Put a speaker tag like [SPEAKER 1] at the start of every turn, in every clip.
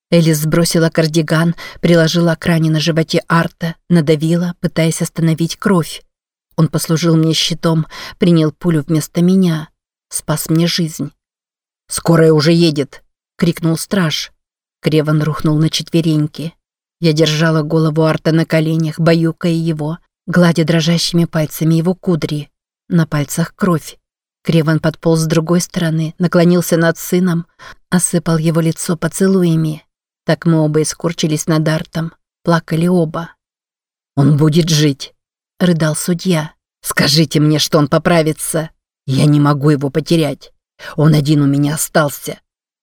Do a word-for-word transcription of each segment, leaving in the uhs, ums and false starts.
[SPEAKER 1] Элис сбросила кардиган, приложила к ране на животе Арта, надавила, пытаясь остановить кровь. Он послужил мне щитом, принял пулю вместо меня, спас мне жизнь. «Скорая уже едет!» — крикнул страж. Креван рухнул на четвереньки. Я держала голову Арта на коленях, баюкая его, гладя дрожащими пальцами его кудри. На пальцах кровь. Креван подполз с другой стороны, наклонился над сыном, осыпал его лицо поцелуями. Так мы оба искорчились над Артом, плакали оба. «Он будет жить!» — рыдал судья. «Скажите мне, что он поправится! Я не могу его потерять! Он один у меня остался!»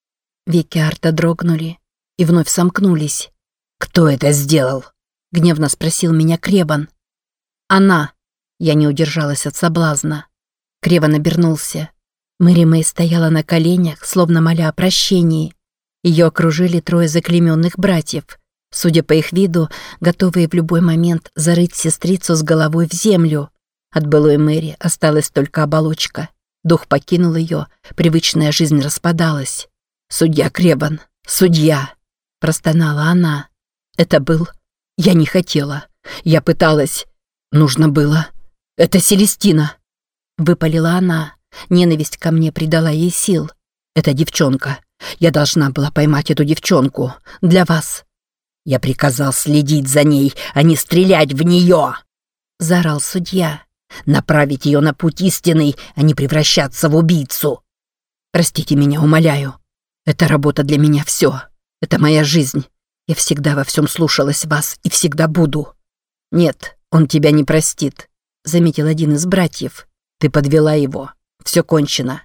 [SPEAKER 1] Веки Арта дрогнули и вновь сомкнулись. «Кто это сделал?» — гневно спросил меня Креван. «Она!» — я не удержалась от соблазна. Креван обернулся. Мэри Мэй стояла на коленях, словно моля о прощении. Ее окружили трое заклейменных братьев, судя по их виду, готовые в любой момент зарыть сестрицу с головой в землю. От былой Мэри осталась только оболочка. Дух покинул ее, привычная жизнь распадалась. «Судья Креван, судья!» – простонала она. «Это был... Я не хотела. Я пыталась... Нужно было... Это Селестина!» Выпалила она. Ненависть ко мне придала ей сил. «Это девчонка. Я должна была поймать эту девчонку. Для вас. Я приказал следить за ней, а не стрелять в нее!» Заорал судья. «Направить ее на путь истинный, а не превращаться в убийцу. Простите меня, умоляю. Эта работа для меня все. Это моя жизнь. Я всегда во всем слушалась вас и всегда буду». «Нет, он тебя не простит», — заметил один из братьев. «Ты подвела его. Все кончено».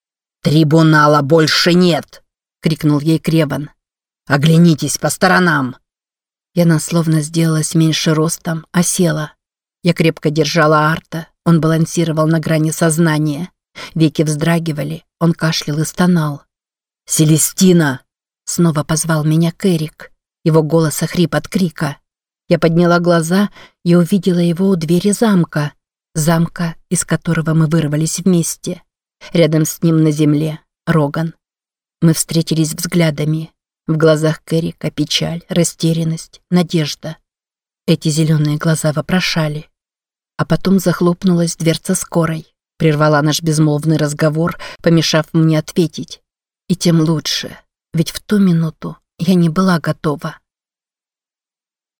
[SPEAKER 1] «Трибунала больше нет!» — крикнул ей Креван. «Оглянитесь по сторонам!» И она словно сделалась меньше ростом, а села. Я крепко держала Арта, он балансировал на грани сознания. Веки вздрагивали, он кашлял и стонал. «Селестина!» — снова позвал меня Кэрик. Его голос охрип от крика. Я подняла глаза и увидела его у двери замка. Замка, из которого мы вырвались вместе. Рядом с ним на земле Роган. Мы встретились взглядами. В глазах Кэрика печаль, растерянность, надежда. Эти зеленые глаза вопрошали. А потом захлопнулась дверца скорой. Прервала наш безмолвный разговор, помешав мне ответить. И тем лучше, ведь в ту минуту я не была готова.